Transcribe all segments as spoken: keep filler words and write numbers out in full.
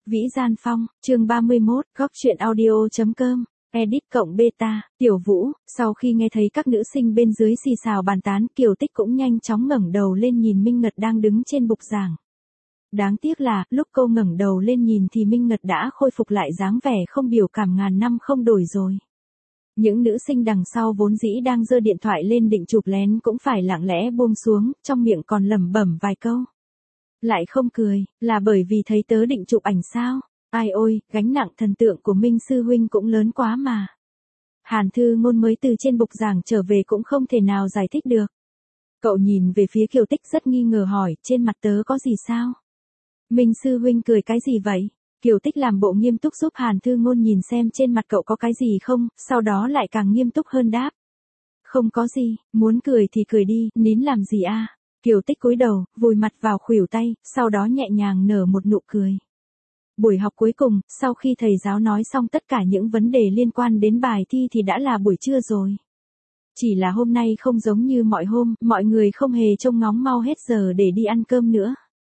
Vĩ Gian Phong, chương ba mươi mốt, góc truyện audio.com, edit cộng beta, Tiểu Vũ, sau khi nghe thấy các nữ sinh bên dưới xì xào bàn tán, Kiều Tích cũng nhanh chóng ngẩng đầu lên nhìn Minh Ngật đang đứng trên bục giảng. Đáng tiếc là, lúc cô ngẩng đầu lên nhìn thì Minh Ngật đã khôi phục lại dáng vẻ không biểu cảm ngàn năm không đổi rồi. Những nữ sinh đằng sau vốn dĩ đang giơ điện thoại lên định chụp lén cũng phải lặng lẽ buông xuống, trong miệng còn lẩm bẩm vài câu. Lại không cười, là bởi vì thấy tớ định chụp ảnh sao? Ai ôi, gánh nặng thần tượng của Minh Sư Huynh cũng lớn quá mà. Hàn Thư Ngôn mới từ trên bục giảng trở về cũng không thể nào giải thích được. Cậu nhìn về phía Kiều Tích rất nghi ngờ hỏi, trên mặt tớ có gì sao? Minh Sư Huynh cười cái gì vậy? Kiều Tích làm bộ nghiêm túc giúp Hàn Thư Ngôn nhìn xem trên mặt cậu có cái gì không, sau đó lại càng nghiêm túc hơn đáp. Không có gì, muốn cười thì cười đi, nín làm gì a? À? Kiều Tích cúi đầu, vùi mặt vào khuỷu tay, sau đó nhẹ nhàng nở một nụ cười. Buổi học cuối cùng, sau khi thầy giáo nói xong tất cả những vấn đề liên quan đến bài thi thì đã là buổi trưa rồi. Chỉ là hôm nay không giống như mọi hôm, mọi người không hề trông ngóng mau hết giờ để đi ăn cơm nữa.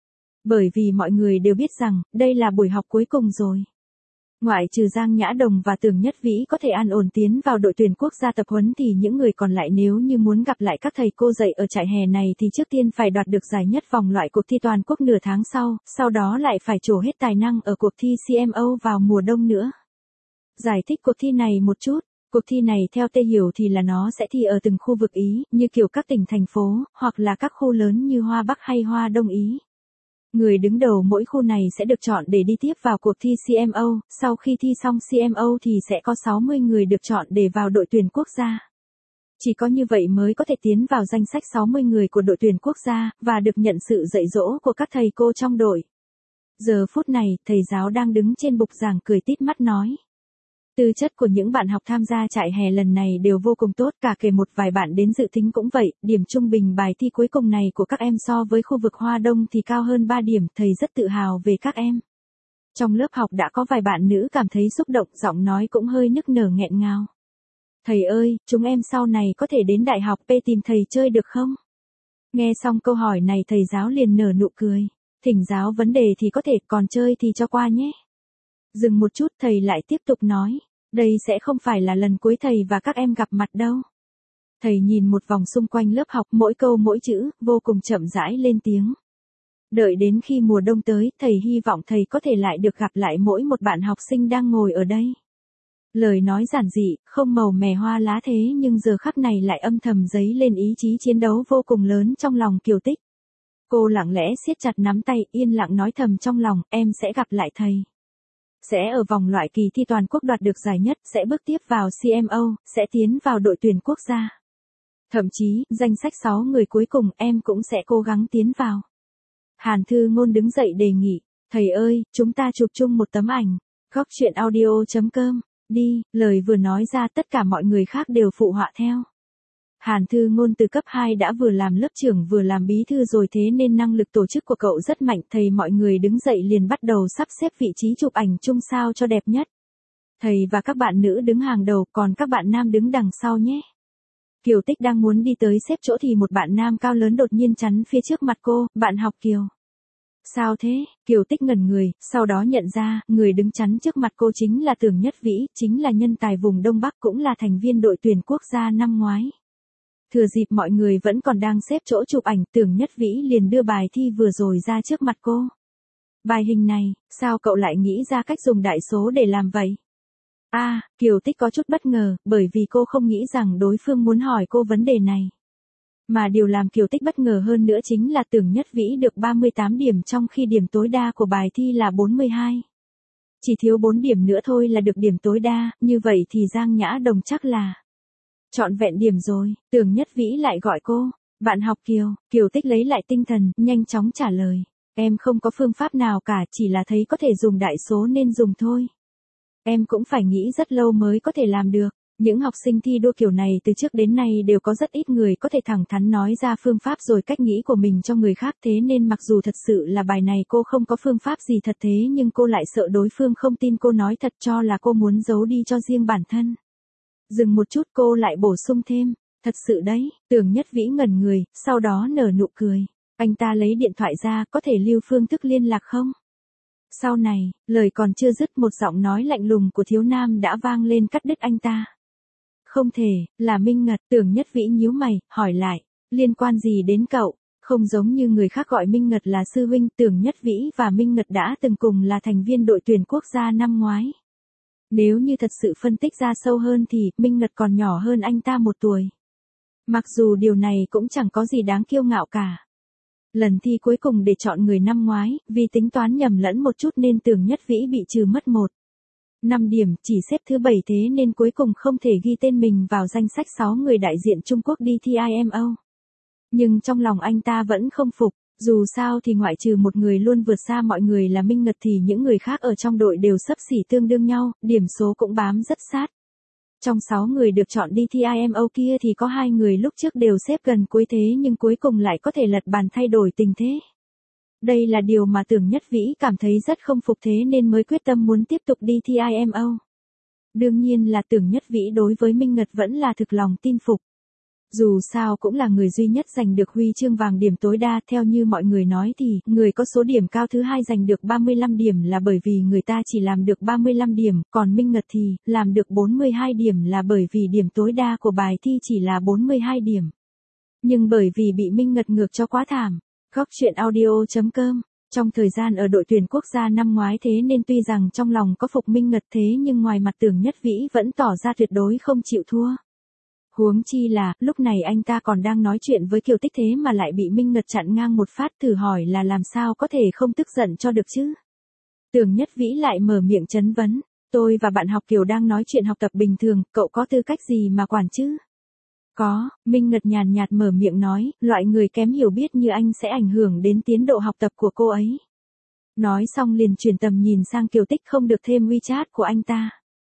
Bởi vì mọi người đều biết rằng, đây là buổi học cuối cùng rồi. Ngoại trừ Giang Nhã Đồng và Tưởng Nhất Vĩ có thể an ổn tiến vào đội tuyển quốc gia tập huấn thì những người còn lại nếu như muốn gặp lại các thầy cô dạy ở trại hè này thì trước tiên phải đoạt được giải nhất vòng loại cuộc thi toàn quốc nửa tháng sau, sau đó lại phải trổ hết tài năng ở cuộc thi xê em ô vào mùa đông nữa. Giải thích cuộc thi này một chút, cuộc thi này theo Tê hiểu thì là nó sẽ thi ở từng khu vực Ý, như kiểu các tỉnh thành phố, hoặc là các khu lớn như Hoa Bắc hay Hoa Đông Ý. Người đứng đầu mỗi khu này sẽ được chọn để đi tiếp vào cuộc thi xê em ô, sau khi thi xong xê em ô thì sẽ có sáu mươi người được chọn để vào đội tuyển quốc gia. Chỉ có như vậy mới có thể tiến vào danh sách sáu mươi người của đội tuyển quốc gia, và được nhận sự dạy dỗ của các thầy cô trong đội. Giờ phút này, thầy giáo đang đứng trên bục giảng cười tít mắt nói. Tư chất của những bạn học tham gia trại hè lần này đều vô cùng tốt, cả kể một vài bạn đến dự thính cũng vậy, điểm trung bình bài thi cuối cùng này của các em so với khu vực Hoa Đông thì cao hơn ba điểm, thầy rất tự hào về các em. Trong lớp học đã có vài bạn nữ cảm thấy xúc động, giọng nói cũng hơi nức nở nghẹn ngào. Thầy ơi, chúng em sau này có thể đến đại học P tìm thầy chơi được không? Nghe xong câu hỏi này thầy giáo liền nở nụ cười. Thỉnh giáo vấn đề thì có thể, còn chơi thì cho qua nhé. Dừng một chút thầy lại tiếp tục nói, đây sẽ không phải là lần cuối thầy và các em gặp mặt đâu. Thầy nhìn một vòng xung quanh lớp học mỗi câu mỗi chữ, vô cùng chậm rãi lên tiếng. Đợi đến khi mùa đông tới, thầy hy vọng thầy có thể lại được gặp lại mỗi một bạn học sinh đang ngồi ở đây. Lời nói giản dị, không màu mè hoa lá thế nhưng giờ khắc này lại âm thầm dấy lên ý chí chiến đấu vô cùng lớn trong lòng Kiều Tích. Cô lặng lẽ siết chặt nắm tay, yên lặng nói thầm trong lòng, em sẽ gặp lại thầy. Sẽ ở vòng loại kỳ thi toàn quốc đoạt được giải nhất, sẽ bước tiếp vào xê em ô, sẽ tiến vào đội tuyển quốc gia. Thậm chí, danh sách sáu người cuối cùng em cũng sẽ cố gắng tiến vào. Hàn Thư Ngôn đứng dậy đề nghị, thầy ơi, chúng ta chụp chung một tấm ảnh. Góc truyện audio.com, đi, lời vừa nói ra tất cả mọi người khác đều phụ họa theo. Hàn Thư Ngôn từ cấp hai đã vừa làm lớp trưởng vừa làm bí thư rồi thế nên năng lực tổ chức của cậu rất mạnh, thầy mọi người đứng dậy liền bắt đầu sắp xếp vị trí chụp ảnh chung sao cho đẹp nhất. Thầy và các bạn nữ đứng hàng đầu, còn các bạn nam đứng đằng sau nhé. Kiều Tích đang muốn đi tới xếp chỗ thì một bạn nam cao lớn đột nhiên chắn phía trước mặt cô, bạn học Kiều. Sao thế? Kiều Tích ngẩn người, sau đó nhận ra, người đứng chắn trước mặt cô chính là Tưởng Nhất Vĩ, chính là nhân tài vùng Đông Bắc cũng là thành viên đội tuyển quốc gia năm ngoái. Thừa dịp mọi người vẫn còn đang xếp chỗ chụp ảnh, Tưởng Nhất Vĩ liền đưa bài thi vừa rồi ra trước mặt cô. Bài hình này, sao cậu lại nghĩ ra cách dùng đại số để làm vậy? À, Kiều Tích có chút bất ngờ, bởi vì cô không nghĩ rằng đối phương muốn hỏi cô vấn đề này. Mà điều làm Kiều Tích bất ngờ hơn nữa chính là Tưởng Nhất Vĩ được ba mươi tám điểm trong khi điểm tối đa của bài thi là bốn mươi hai. Chỉ thiếu bốn điểm nữa thôi là được điểm tối đa, như vậy thì Giang Nhã Đồng chắc là trọn vẹn điểm rồi. Tưởng Nhất Vĩ lại gọi cô, bạn học Kiều. Kiều Tích lấy lại tinh thần, nhanh chóng trả lời, em không có phương pháp nào cả, chỉ là thấy có thể dùng đại số nên dùng thôi. Em cũng phải nghĩ rất lâu mới có thể làm được. Những học sinh thi đua kiểu này từ trước đến nay đều có rất ít người có thể thẳng thắn nói ra phương pháp rồi cách nghĩ của mình cho người khác, thế nên mặc dù thật sự là bài này cô không có phương pháp gì thật thế nhưng cô lại sợ đối phương không tin cô nói thật cho là cô muốn giấu đi cho riêng bản thân. Dừng một chút cô lại bổ sung thêm, thật sự đấy. Tưởng Nhất Vĩ ngẩn người, sau đó nở nụ cười. Anh ta lấy điện thoại ra, có thể lưu phương thức liên lạc không? Sau này, lời còn chưa dứt một giọng nói lạnh lùng của thiếu nam đã vang lên cắt đứt anh ta. Không thể, là Minh Ngật. Tưởng Nhất Vĩ nhíu mày, hỏi lại, liên quan gì đến cậu? Không giống như người khác gọi Minh Ngật là sư huynh, Tưởng Nhất Vĩ và Minh Ngật đã từng cùng là thành viên đội tuyển quốc gia năm ngoái. Nếu như thật sự phân tích ra sâu hơn thì, Minh Ngật còn nhỏ hơn anh ta một tuổi. Mặc dù điều này cũng chẳng có gì đáng kiêu ngạo cả. Lần thi cuối cùng để chọn người năm ngoái, vì tính toán nhầm lẫn một chút nên Tưởng Nhất Vĩ bị trừ mất một. năm điểm, chỉ xếp thứ bảy thế nên cuối cùng không thể ghi tên mình vào danh sách sáu người đại diện Trung Quốc đi thi I M O. Nhưng trong lòng anh ta vẫn không phục, dù sao thì ngoại trừ một người luôn vượt xa mọi người là Minh Ngật thì những người khác ở trong đội đều xấp xỉ tương đương nhau, điểm số cũng bám rất sát. Trong sáu người được chọn đi thi I M O kia thì có hai người lúc trước đều xếp gần cuối thế nhưng cuối cùng lại có thể lật bàn thay đổi tình thế. Đây là điều mà Tưởng Nhất Vĩ cảm thấy rất không phục thế nên mới quyết tâm muốn tiếp tục đi thi I M O. Đương nhiên là Tưởng Nhất Vĩ đối với Minh Ngật vẫn là thực lòng tin phục. Dù sao cũng là người duy nhất giành được huy chương vàng điểm tối đa, theo như mọi người nói thì, người có số điểm cao thứ hai giành được ba mươi lăm điểm là bởi vì người ta chỉ làm được ba mươi lăm điểm, còn Minh Ngật thì, làm được bốn mươi hai điểm là bởi vì điểm tối đa của bài thi chỉ là bốn mươi hai điểm. Nhưng bởi vì bị Minh Ngật ngược cho quá thảm. Góc truyện audio chấm com. Trong thời gian ở đội tuyển quốc gia năm ngoái thế nên tuy rằng trong lòng có phục Minh Ngật thế nhưng ngoài mặt Tưởng Nhất Vĩ vẫn tỏ ra tuyệt đối không chịu thua. Huống chi là, lúc này anh ta còn đang nói chuyện với Kiều Tích thế mà lại bị Minh Ngật chặn ngang một phát, thử hỏi là làm sao có thể không tức giận cho được chứ. Tưởng Nhất Vĩ lại mở miệng trấn vấn, tôi và bạn học Kiều đang nói chuyện học tập bình thường, cậu có tư cách gì mà quản chứ? Có, Minh Ngật nhàn nhạt mở miệng nói, loại người kém hiểu biết như anh sẽ ảnh hưởng đến tiến độ học tập của cô ấy. Nói xong liền chuyển tầm nhìn sang Kiều Tích không được thêm WeChat của anh ta.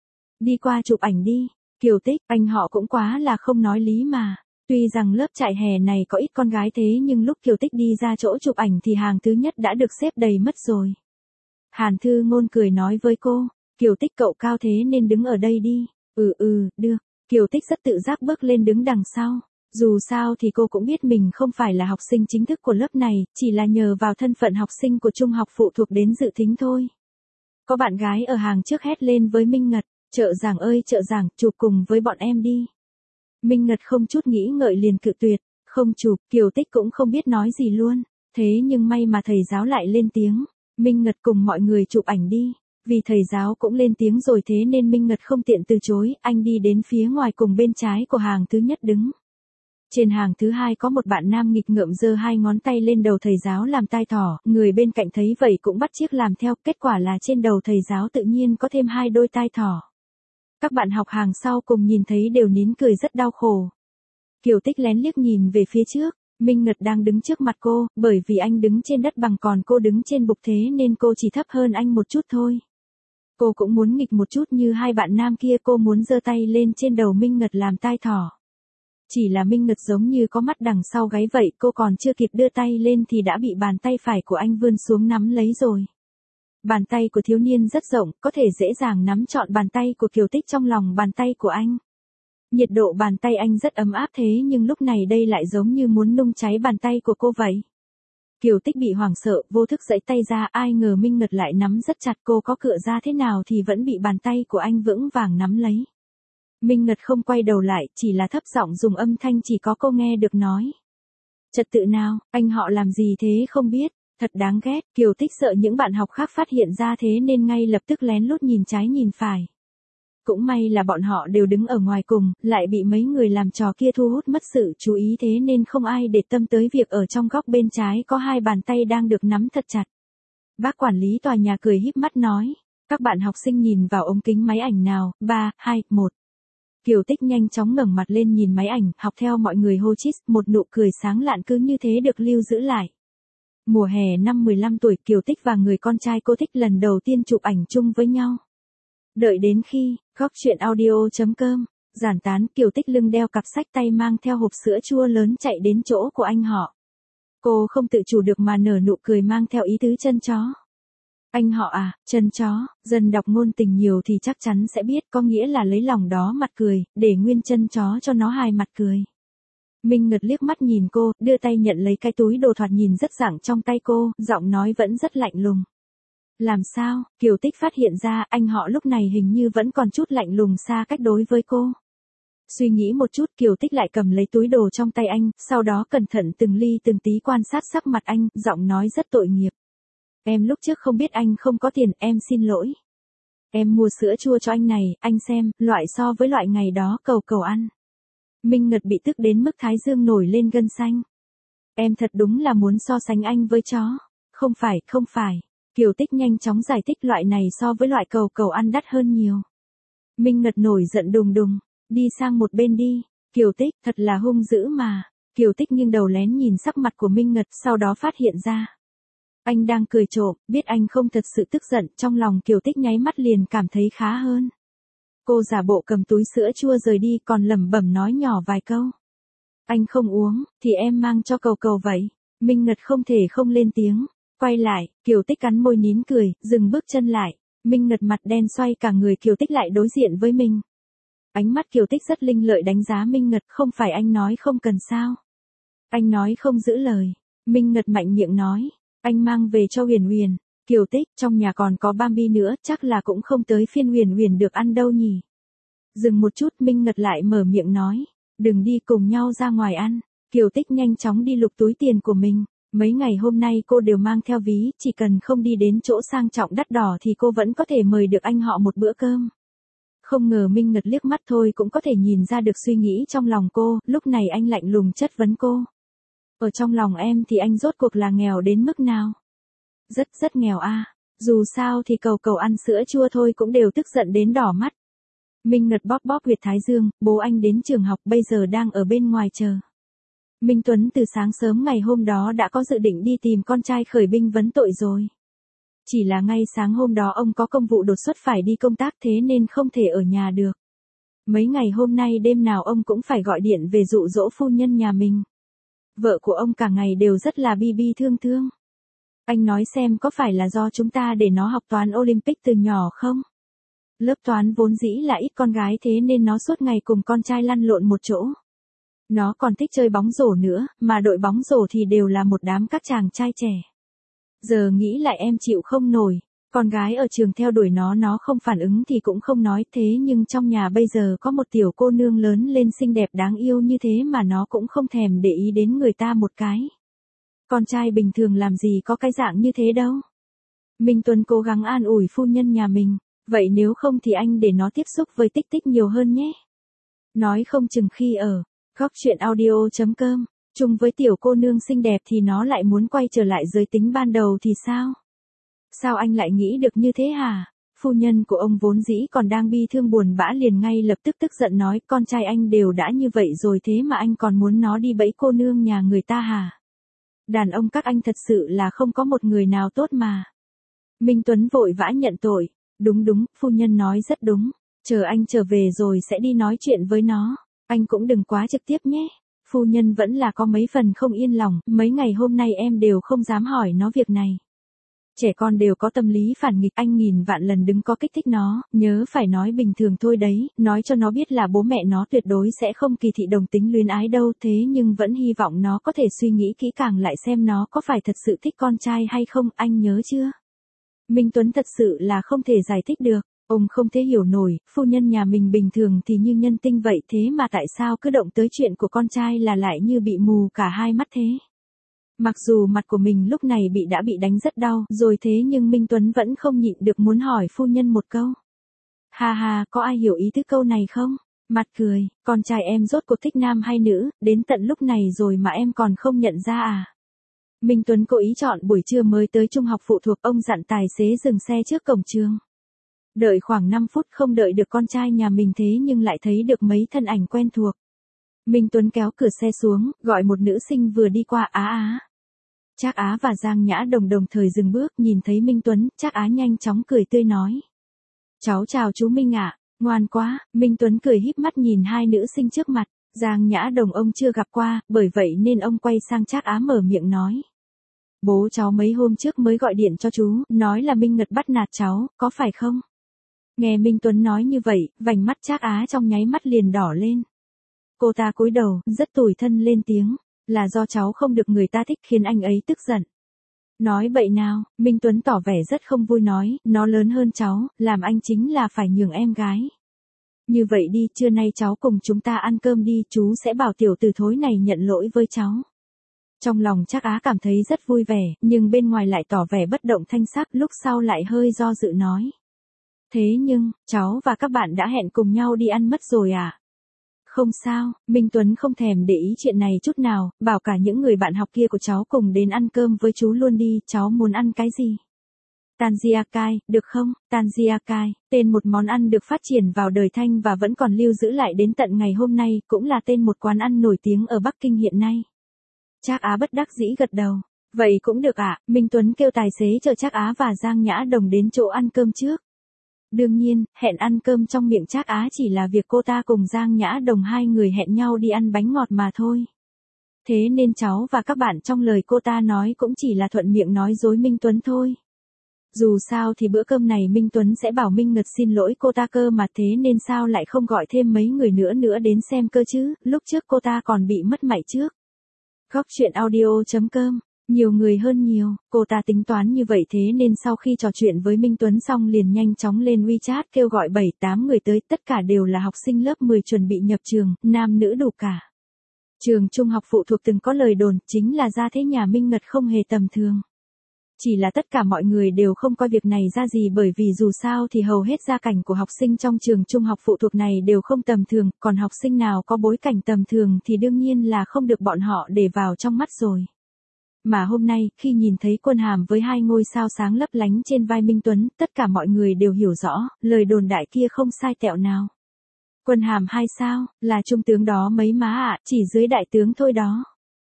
Đi qua chụp ảnh đi. Kiều Tích, anh họ cũng quá là không nói lý mà. Tuy rằng lớp trại hè này có ít con gái thế nhưng lúc Kiều Tích đi ra chỗ chụp ảnh thì hàng thứ nhất đã được xếp đầy mất rồi. Hàn Thư Ngôn cười nói với cô, Kiều Tích cậu cao thế nên đứng ở đây đi. Ừ ừ, được. Kiều Tích rất tự giác bước lên đứng đằng sau. Dù sao thì cô cũng biết mình không phải là học sinh chính thức của lớp này, chỉ là nhờ vào thân phận học sinh của trung học phụ thuộc đến dự thính thôi. Có bạn gái ở hàng trước hét lên với Minh Ngật, Trợ giảng ơi trợ giảng, chụp cùng với bọn em đi. Minh Ngật không chút nghĩ ngợi liền cự tuyệt, không chụp, Kiều Tích cũng không biết nói gì luôn. Thế nhưng may mà thầy giáo lại lên tiếng, Minh Ngật cùng mọi người chụp ảnh đi. Vì thầy giáo cũng lên tiếng rồi thế nên Minh Ngật không tiện từ chối, anh đi đến phía ngoài cùng bên trái của hàng thứ nhất đứng. Trên hàng thứ hai có một bạn nam nghịch ngợm giơ hai ngón tay lên đầu thầy giáo làm tai thỏ, người bên cạnh thấy vậy cũng bắt chước làm theo, kết quả là trên đầu thầy giáo tự nhiên có thêm hai đôi tai thỏ. Các bạn học hàng sau cùng nhìn thấy đều nín cười rất đau khổ. Kiều Tích lén liếc nhìn về phía trước, Minh Ngật đang đứng trước mặt cô, bởi vì anh đứng trên đất bằng còn cô đứng trên bục thế nên cô chỉ thấp hơn anh một chút thôi. Cô cũng muốn nghịch một chút như hai bạn nam kia, cô muốn giơ tay lên trên đầu Minh Ngật làm tai thỏ. Chỉ là Minh Ngật giống như có mắt đằng sau gáy vậy, cô còn chưa kịp đưa tay lên thì đã bị bàn tay phải của anh vươn xuống nắm lấy rồi. Bàn tay của thiếu niên rất rộng, có thể dễ dàng nắm trọn bàn tay của Kiều Tích trong lòng bàn tay của anh. Nhiệt độ bàn tay anh rất ấm áp thế nhưng lúc này đây lại giống như muốn nung cháy bàn tay của cô vậy. Kiều Tích bị hoảng sợ, vô thức giãy tay ra, ai ngờ Minh Ngật lại nắm rất chặt, cô có cựa ra thế nào thì vẫn bị bàn tay của anh vững vàng nắm lấy. Minh Ngật không quay đầu lại, chỉ là thấp giọng dùng âm thanh chỉ có cô nghe được nói. Trật tự nào, anh họ làm gì thế không biết, thật đáng ghét. Kiều Tích sợ những bạn học khác phát hiện ra thế nên ngay lập tức lén lút nhìn trái nhìn phải. Cũng may là bọn họ đều đứng ở ngoài cùng, lại bị mấy người làm trò kia thu hút mất sự chú ý thế nên không ai để tâm tới việc ở trong góc bên trái có hai bàn tay đang được nắm thật chặt. Bác quản lý tòa nhà cười híp mắt nói, các bạn học sinh nhìn vào ống kính máy ảnh nào, ba, hai, một. Kiều Tích nhanh chóng ngẩng mặt lên nhìn máy ảnh, học theo mọi người hô chít, một nụ cười sáng lạn cứ như thế được lưu giữ lại. Mùa hè năm mười lăm tuổi, Kiều Tích và người con trai cô thích lần đầu tiên chụp ảnh chung với nhau. Đợi đến khi, góc truyện audio chấm com, giản tán, Kiều Tích lưng đeo cặp sách tay mang theo hộp sữa chua lớn chạy đến chỗ của anh họ. Cô không tự chủ được mà nở nụ cười mang theo ý tứ chân chó. Anh họ à, chân chó, dân đọc ngôn tình nhiều thì chắc chắn sẽ biết, có nghĩa là lấy lòng đó mặt cười, để nguyên chân chó cho nó hài mặt cười. Minh Ngật liếc mắt nhìn cô, đưa tay nhận lấy cái túi đồ thoạt nhìn rất rạng trong tay cô, giọng nói vẫn rất lạnh lùng. Làm sao? Kiều Tích phát hiện ra anh họ lúc này hình như vẫn còn chút lạnh lùng xa cách đối với cô. Suy nghĩ một chút Kiều Tích lại cầm lấy túi đồ trong tay anh, sau đó cẩn thận từng ly từng tí quan sát sắc mặt anh, giọng nói rất tội nghiệp. Em lúc trước không biết anh không có tiền, em xin lỗi. Em mua sữa chua cho anh này, anh xem, loại so với loại ngày đó cầu cầu ăn. Minh Ngật bị tức đến mức thái dương nổi lên gân xanh. Em thật đúng là muốn so sánh anh với chó. Không phải, không phải. Kiều Tích nhanh chóng giải thích loại này so với loại cầu cầu ăn đắt hơn nhiều. Minh Ngật nổi giận đùng đùng. Đi sang một bên đi. Kiều Tích, thật là hung dữ mà. Kiều Tích nghiêng đầu lén nhìn sắc mặt của Minh Ngật, sau đó phát hiện ra. Anh đang cười trộm, biết anh không thật sự tức giận, trong lòng Kiều Tích nháy mắt liền cảm thấy khá hơn. Cô giả bộ cầm túi sữa chua rời đi còn lẩm bẩm nói nhỏ vài câu. Anh không uống, thì em mang cho cầu cầu vậy. Minh Ngật không thể không lên tiếng. Quay lại, Kiều Tích cắn môi nín cười, dừng bước chân lại. Minh Ngật mặt đen xoay cả người Kiều Tích lại đối diện với mình. Ánh mắt Kiều Tích rất linh lợi đánh giá Minh Ngật, không phải anh nói không cần sao. Anh nói không giữ lời. Minh Ngật mạnh miệng nói. Anh mang về cho Huyền Huyền. Kiều Tích, trong nhà còn có Bambi nữa, chắc là cũng không tới phiên Huyền Huyền được ăn đâu nhỉ. Dừng một chút Minh Ngật lại mở miệng nói. Đừng đi, cùng nhau ra ngoài ăn. Kiều Tích nhanh chóng đi lục túi tiền của mình. Mấy ngày hôm nay cô đều mang theo ví, chỉ cần không đi đến chỗ sang trọng đắt đỏ thì cô vẫn có thể mời được anh họ một bữa cơm. Không ngờ Minh Ngật liếc mắt thôi cũng có thể nhìn ra được suy nghĩ trong lòng cô, lúc này anh lạnh lùng chất vấn cô. Ở trong lòng em thì anh rốt cuộc là nghèo đến mức nào? Rất rất nghèo a. À. Dù sao thì cầu cầu ăn sữa chua thôi cũng đều tức giận đến đỏ mắt. Minh Ngật bóp bóp huyệt thái dương, bố anh đến trường học bây giờ đang ở bên ngoài chờ. Minh Tuấn từ sáng sớm ngày hôm đó đã có dự định đi tìm con trai khởi binh vấn tội rồi. Chỉ là ngay sáng hôm đó ông có công vụ đột xuất phải đi công tác thế nên không thể ở nhà được. Mấy ngày hôm nay đêm nào ông cũng phải gọi điện về dụ dỗ phu nhân nhà mình. Vợ của ông cả ngày đều rất là bi bi thương thương. Anh nói xem có phải là do chúng ta để nó học toán Olympic từ nhỏ không? Lớp toán vốn dĩ là ít con gái thế nên nó suốt ngày cùng con trai lăn lộn một chỗ. Nó còn thích chơi bóng rổ nữa, mà đội bóng rổ thì đều là một đám các chàng trai trẻ. Giờ nghĩ lại em chịu không nổi, con gái ở trường theo đuổi nó nó không phản ứng thì cũng không nói thế nhưng trong nhà bây giờ có một tiểu cô nương lớn lên xinh đẹp đáng yêu như thế mà nó cũng không thèm để ý đến người ta một cái. Con trai bình thường làm gì có cái dạng như thế đâu. Minh Tuấn cố gắng an ủi phu nhân nhà mình, vậy nếu không thì anh để nó tiếp xúc với Tích Tích nhiều hơn nhé. Nói không chừng khi ở góc truyện audio chấm com, chung với tiểu cô nương xinh đẹp thì nó lại muốn quay trở lại giới tính ban đầu thì sao? Sao anh lại nghĩ được như thế hả? Phu nhân của ông vốn dĩ còn đang bi thương buồn bã liền ngay lập tức tức giận nói con trai anh đều đã như vậy rồi thế mà anh còn muốn nó đi bẫy cô nương nhà người ta hả? Đàn ông các anh thật sự là không có một người nào tốt mà. Minh Tuấn vội vã nhận tội. Đúng đúng, phu nhân nói rất đúng. Chờ anh trở về rồi sẽ đi nói chuyện với nó. Anh cũng đừng quá trực tiếp nhé. Phu nhân vẫn là có mấy phần không yên lòng, mấy ngày hôm nay em đều không dám hỏi nó việc này. Trẻ con đều có tâm lý phản nghịch, anh nghìn vạn lần đừng có kích thích nó, nhớ phải nói bình thường thôi đấy, nói cho nó biết là bố mẹ nó tuyệt đối sẽ không kỳ thị đồng tính luyến ái đâu thế nhưng vẫn hy vọng nó có thể suy nghĩ kỹ càng lại xem nó có phải thật sự thích con trai hay không, anh nhớ chưa? Minh Tuấn thật sự là không thể giải thích được. Ông không thể hiểu nổi, phu nhân nhà mình bình thường thì như nhân tinh vậy thế mà tại sao cứ động tới chuyện của con trai là lại như bị mù cả hai mắt thế. Mặc dù mặt của mình lúc này bị đã bị đánh rất đau rồi thế nhưng Minh Tuấn vẫn không nhịn được muốn hỏi phu nhân một câu. Ha ha, có ai hiểu ý tứ câu này không? Mặt cười, con trai em rốt cuộc thích nam hay nữ, đến tận lúc này rồi mà em còn không nhận ra à? Minh Tuấn cố ý chọn buổi trưa mới tới trung học phụ thuộc, ông dặn tài xế dừng xe trước cổng trường. Đợi khoảng năm phút không đợi được con trai nhà mình thế nhưng lại thấy được mấy thân ảnh quen thuộc. Minh Tuấn kéo cửa xe xuống, gọi một nữ sinh vừa đi qua. Á Á. Trác Á và Giang Nhã Đồng đồng thời dừng bước nhìn thấy Minh Tuấn, Trác Á nhanh chóng cười tươi nói. Cháu chào chú Minh ạ, ngoan quá, Minh Tuấn cười híp mắt nhìn hai nữ sinh trước mặt, Giang Nhã Đồng ông chưa gặp qua, bởi vậy nên ông quay sang Trác Á mở miệng nói. Bố cháu mấy hôm trước mới gọi điện cho chú, nói là Minh Ngật bắt nạt cháu, có phải không? Nghe Minh Tuấn nói như vậy, vành mắt Trác Á trong nháy mắt liền đỏ lên. Cô ta cúi đầu, rất tủi thân lên tiếng, là do cháu không được người ta thích khiến anh ấy tức giận. Nói bậy nào, Minh Tuấn tỏ vẻ rất không vui nói, nó lớn hơn cháu, làm anh chính là phải nhường em gái. Như vậy đi, trưa nay cháu cùng chúng ta ăn cơm đi, chú sẽ bảo tiểu tử thối này nhận lỗi với cháu. Trong lòng Trác Á cảm thấy rất vui vẻ, nhưng bên ngoài lại tỏ vẻ bất động thanh sắc, lúc sau lại hơi do dự nói. Thế nhưng, cháu và các bạn đã hẹn cùng nhau đi ăn mất rồi à? Không sao, Minh Tuấn không thèm để ý chuyện này chút nào, bảo cả những người bạn học kia của cháu cùng đến ăn cơm với chú luôn đi, cháu muốn ăn cái gì? Tanjiakai, được không? Tanjiakai, tên một món ăn được phát triển vào đời Thanh và vẫn còn lưu giữ lại đến tận ngày hôm nay, cũng là tên một quán ăn nổi tiếng ở Bắc Kinh hiện nay. Trác Á bất đắc dĩ gật đầu. Vậy cũng được ạ, à? Minh Tuấn kêu tài xế chở Trác Á và Giang Nhã Đồng đến chỗ ăn cơm trước. Đương nhiên, hẹn ăn cơm trong miệng Trác Á chỉ là việc cô ta cùng Giang Nhã Đồng hai người hẹn nhau đi ăn bánh ngọt mà thôi. Thế nên cháu và các bạn trong lời cô ta nói cũng chỉ là thuận miệng nói dối Minh Tuấn thôi. Dù sao thì bữa cơm này Minh Tuấn sẽ bảo Minh Ngật xin lỗi cô ta cơ mà, thế nên sao lại không gọi thêm mấy người nữa nữa đến xem cơ chứ, lúc trước cô ta còn bị mất mạy trước. Góc truyện audio chấm com, nhiều người hơn nhiều, cô ta tính toán như vậy thế nên sau khi trò chuyện với Minh Tuấn xong liền nhanh chóng lên WeChat kêu gọi bảy tám người tới, tất cả đều là học sinh lớp mười chuẩn bị nhập trường, nam nữ đủ cả. Trường trung học phụ thuộc từng có lời đồn, chính là gia thế nhà Minh Ngật không hề tầm thường. Chỉ là tất cả mọi người đều không coi việc này ra gì, bởi vì dù sao thì hầu hết gia cảnh của học sinh trong trường trung học phụ thuộc này đều không tầm thường, còn học sinh nào có bối cảnh tầm thường thì đương nhiên là không được bọn họ để vào trong mắt rồi. Mà hôm nay, khi nhìn thấy quân hàm với hai ngôi sao sáng lấp lánh trên vai Minh Tuấn, tất cả mọi người đều hiểu rõ, lời đồn đại kia không sai tẹo nào. Quân hàm hai sao, là trung tướng đó mấy má ạ, à, chỉ dưới đại tướng thôi đó.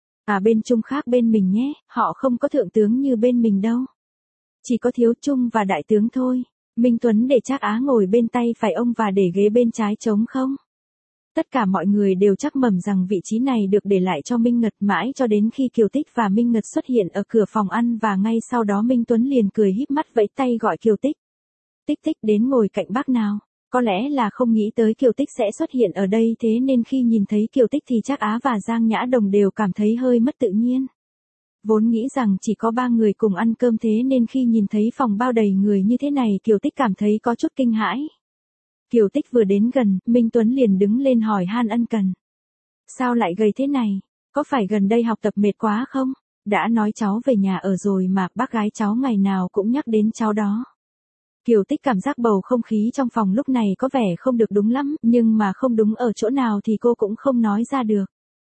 À bên trung khác bên mình nhé, họ không có thượng tướng như bên mình đâu. Chỉ có thiếu trung và đại tướng thôi. Minh Tuấn để Trác Á ngồi bên tay phải ông và để ghế bên trái trống không? Tất cả mọi người đều chắc mẩm rằng vị trí này được để lại cho Minh Ngật mãi cho đến khi Kiều Tích và Minh Ngật xuất hiện ở cửa phòng ăn, và ngay sau đó Minh Tuấn liền cười híp mắt vẫy tay gọi Kiều Tích. Tích Tích đến ngồi cạnh bác nào. Có lẽ là không nghĩ tới Kiều Tích sẽ xuất hiện ở đây, thế nên khi nhìn thấy Kiều Tích thì Trác Á và Giang Nhã Đồng đều cảm thấy hơi mất tự nhiên. Vốn nghĩ rằng chỉ có ba người cùng ăn cơm, thế nên khi nhìn thấy phòng bao đầy người như thế này Kiều Tích cảm thấy có chút kinh hãi. Kiều Tích vừa đến gần, Minh Tuấn liền đứng lên hỏi han ân cần. Sao lại gầy thế này? Có phải gần đây học tập mệt quá không? Đã nói cháu về nhà ở rồi mà, bác gái cháu ngày nào cũng nhắc đến cháu đó. Kiều Tích cảm giác bầu không khí trong phòng lúc này có vẻ không được đúng lắm, nhưng mà không đúng ở chỗ nào thì cô cũng không nói ra được.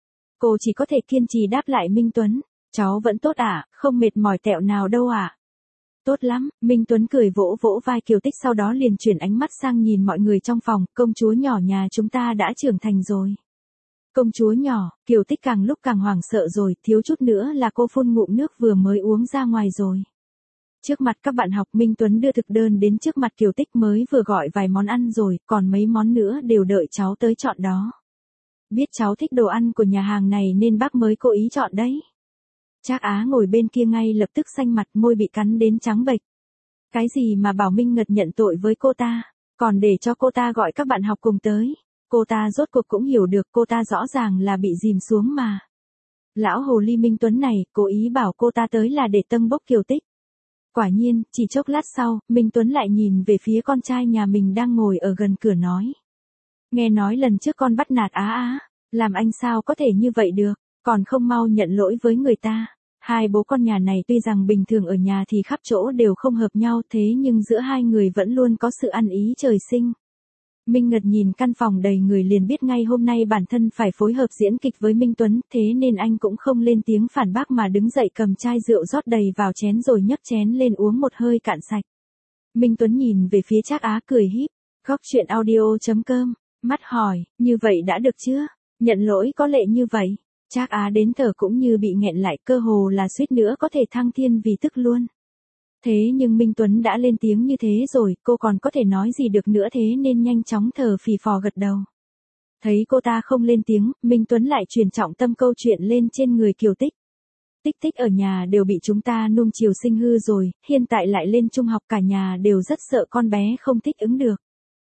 Cô chỉ có thể kiên trì đáp lại Minh Tuấn, cháu vẫn tốt ạ, à, không mệt mỏi tẹo nào đâu ạ. À. Tốt lắm, Minh Tuấn cười vỗ vỗ vai Kiều Tích, sau đó liền chuyển ánh mắt sang nhìn mọi người trong phòng, công chúa nhỏ nhà chúng ta đã trưởng thành rồi. Công chúa nhỏ, Kiều Tích càng lúc càng hoảng sợ rồi, thiếu chút nữa là cô phun ngụm nước vừa mới uống ra ngoài rồi. Trước mặt các bạn học, Minh Tuấn đưa thực đơn đến trước mặt Kiều Tích, mới vừa gọi vài món ăn rồi, còn mấy món nữa đều đợi cháu tới chọn đó. Biết cháu thích đồ ăn của nhà hàng này nên bác mới cố ý chọn đấy. Trác Á ngồi bên kia ngay lập tức xanh mặt, môi bị cắn đến trắng bệch. Cái gì mà bảo Minh Ngật nhận tội với cô ta, còn để cho cô ta gọi các bạn học cùng tới. Cô ta rốt cuộc cũng hiểu được, cô ta rõ ràng là bị dìm xuống mà. Lão hồ ly Minh Tuấn này, cố ý bảo cô ta tới là để tâng bốc Kiều Tích. Quả nhiên, chỉ chốc lát sau, Minh Tuấn lại nhìn về phía con trai nhà mình đang ngồi ở gần cửa nói. Nghe nói lần trước con bắt nạt Á Á, làm anh sao có thể như vậy được, còn không mau nhận lỗi với người ta. Hai bố con nhà này tuy rằng bình thường ở nhà thì khắp chỗ đều không hợp nhau, thế nhưng giữa hai người vẫn luôn có sự ăn ý trời sinh. Minh Ngật nhìn căn phòng đầy người liền biết ngay hôm nay bản thân phải phối hợp diễn kịch với Minh Tuấn, thế nên anh cũng không lên tiếng phản bác mà đứng dậy cầm chai rượu rót đầy vào chén rồi nhấc chén lên uống một hơi cạn sạch. Minh Tuấn nhìn về phía Trác Á cười híp, góc truyện audio chấm com, mắt hỏi, như vậy đã được chưa? Nhận lỗi có lệ như vậy. Trác Á đến thở cũng như bị nghẹn lại, cơ hồ là suýt nữa có thể thăng thiên vì tức luôn. Thế nhưng Minh Tuấn đã lên tiếng như thế rồi, cô còn có thể nói gì được nữa, thế nên nhanh chóng thở phì phò gật đầu. Thấy cô ta không lên tiếng, Minh Tuấn lại chuyển trọng tâm câu chuyện lên trên người Kiều Tích. Tích Tích ở nhà đều bị chúng ta nuông chiều sinh hư rồi, hiện tại lại lên trung học, cả nhà đều rất sợ con bé không thích ứng được.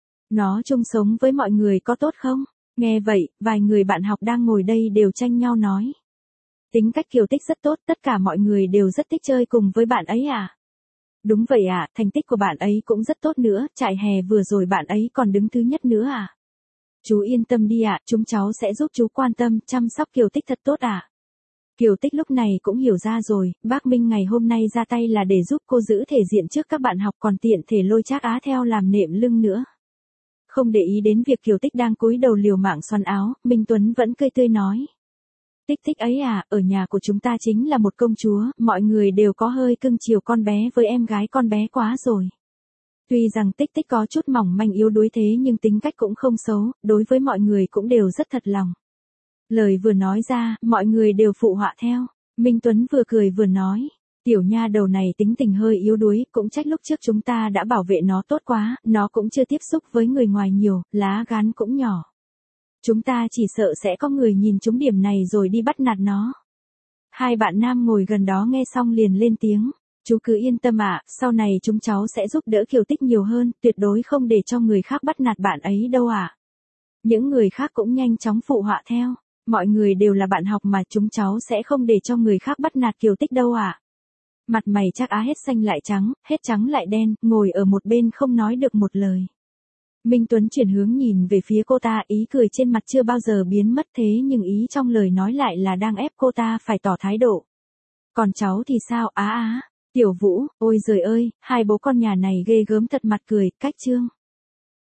Nó chung sống với mọi người có tốt không? Nghe vậy, vài người bạn học đang ngồi đây đều tranh nhau nói. Tính cách Kiều Tích rất tốt, tất cả mọi người đều rất thích chơi cùng với bạn ấy à? Đúng vậy ạ, à, thành tích của bạn ấy cũng rất tốt nữa, trại hè vừa rồi bạn ấy còn đứng thứ nhất nữa à? Chú yên tâm đi ạ, à, chúng cháu sẽ giúp chú quan tâm, chăm sóc Kiều Tích thật tốt ạ. À? Kiều Tích lúc này cũng hiểu ra rồi, bác Minh ngày hôm nay ra tay là để giúp cô giữ thể diện trước các bạn học còn tiện thể lôi Trác Á theo làm nệm lưng nữa. Không để ý đến việc Kiều Tích đang cúi đầu liều mạng xoăn áo, Minh Tuấn vẫn cười tươi nói. Tích Tích ấy à, ở nhà của chúng ta chính là một công chúa, mọi người đều có hơi cưng chiều con bé với em gái con bé quá rồi. Tuy rằng Tích Tích có chút mỏng manh yếu đuối thế nhưng tính cách cũng không xấu, đối với mọi người cũng đều rất thật lòng. Lời vừa nói ra, mọi người đều phụ họa theo. Minh Tuấn vừa cười vừa nói. Tiểu nha đầu này tính tình hơi yếu đuối, cũng trách lúc trước chúng ta đã bảo vệ nó tốt quá, nó cũng chưa tiếp xúc với người ngoài nhiều, lá gan cũng nhỏ. Chúng ta chỉ sợ sẽ có người nhìn trúng điểm này rồi đi bắt nạt nó. Hai bạn nam ngồi gần đó nghe xong liền lên tiếng. Chú cứ yên tâm ạ, à, sau này chúng cháu sẽ giúp đỡ Kiều Tích nhiều hơn, tuyệt đối không để cho người khác bắt nạt bạn ấy đâu ạ. À. Những người khác cũng nhanh chóng phụ họa theo. Mọi người đều là bạn học mà, chúng cháu sẽ không để cho người khác bắt nạt Kiều Tích đâu ạ. À. Mặt mày Trác Á hết xanh lại trắng, hết trắng lại đen, ngồi ở một bên không nói được một lời. Minh Tuấn chuyển hướng nhìn về phía cô ta, ý cười trên mặt chưa bao giờ biến mất thế nhưng ý trong lời nói lại là đang ép cô ta phải tỏ thái độ. Còn cháu thì sao á á, Tiểu Vũ, ôi giời ơi, hai bố con nhà này ghê gớm thật mặt cười, cách trương.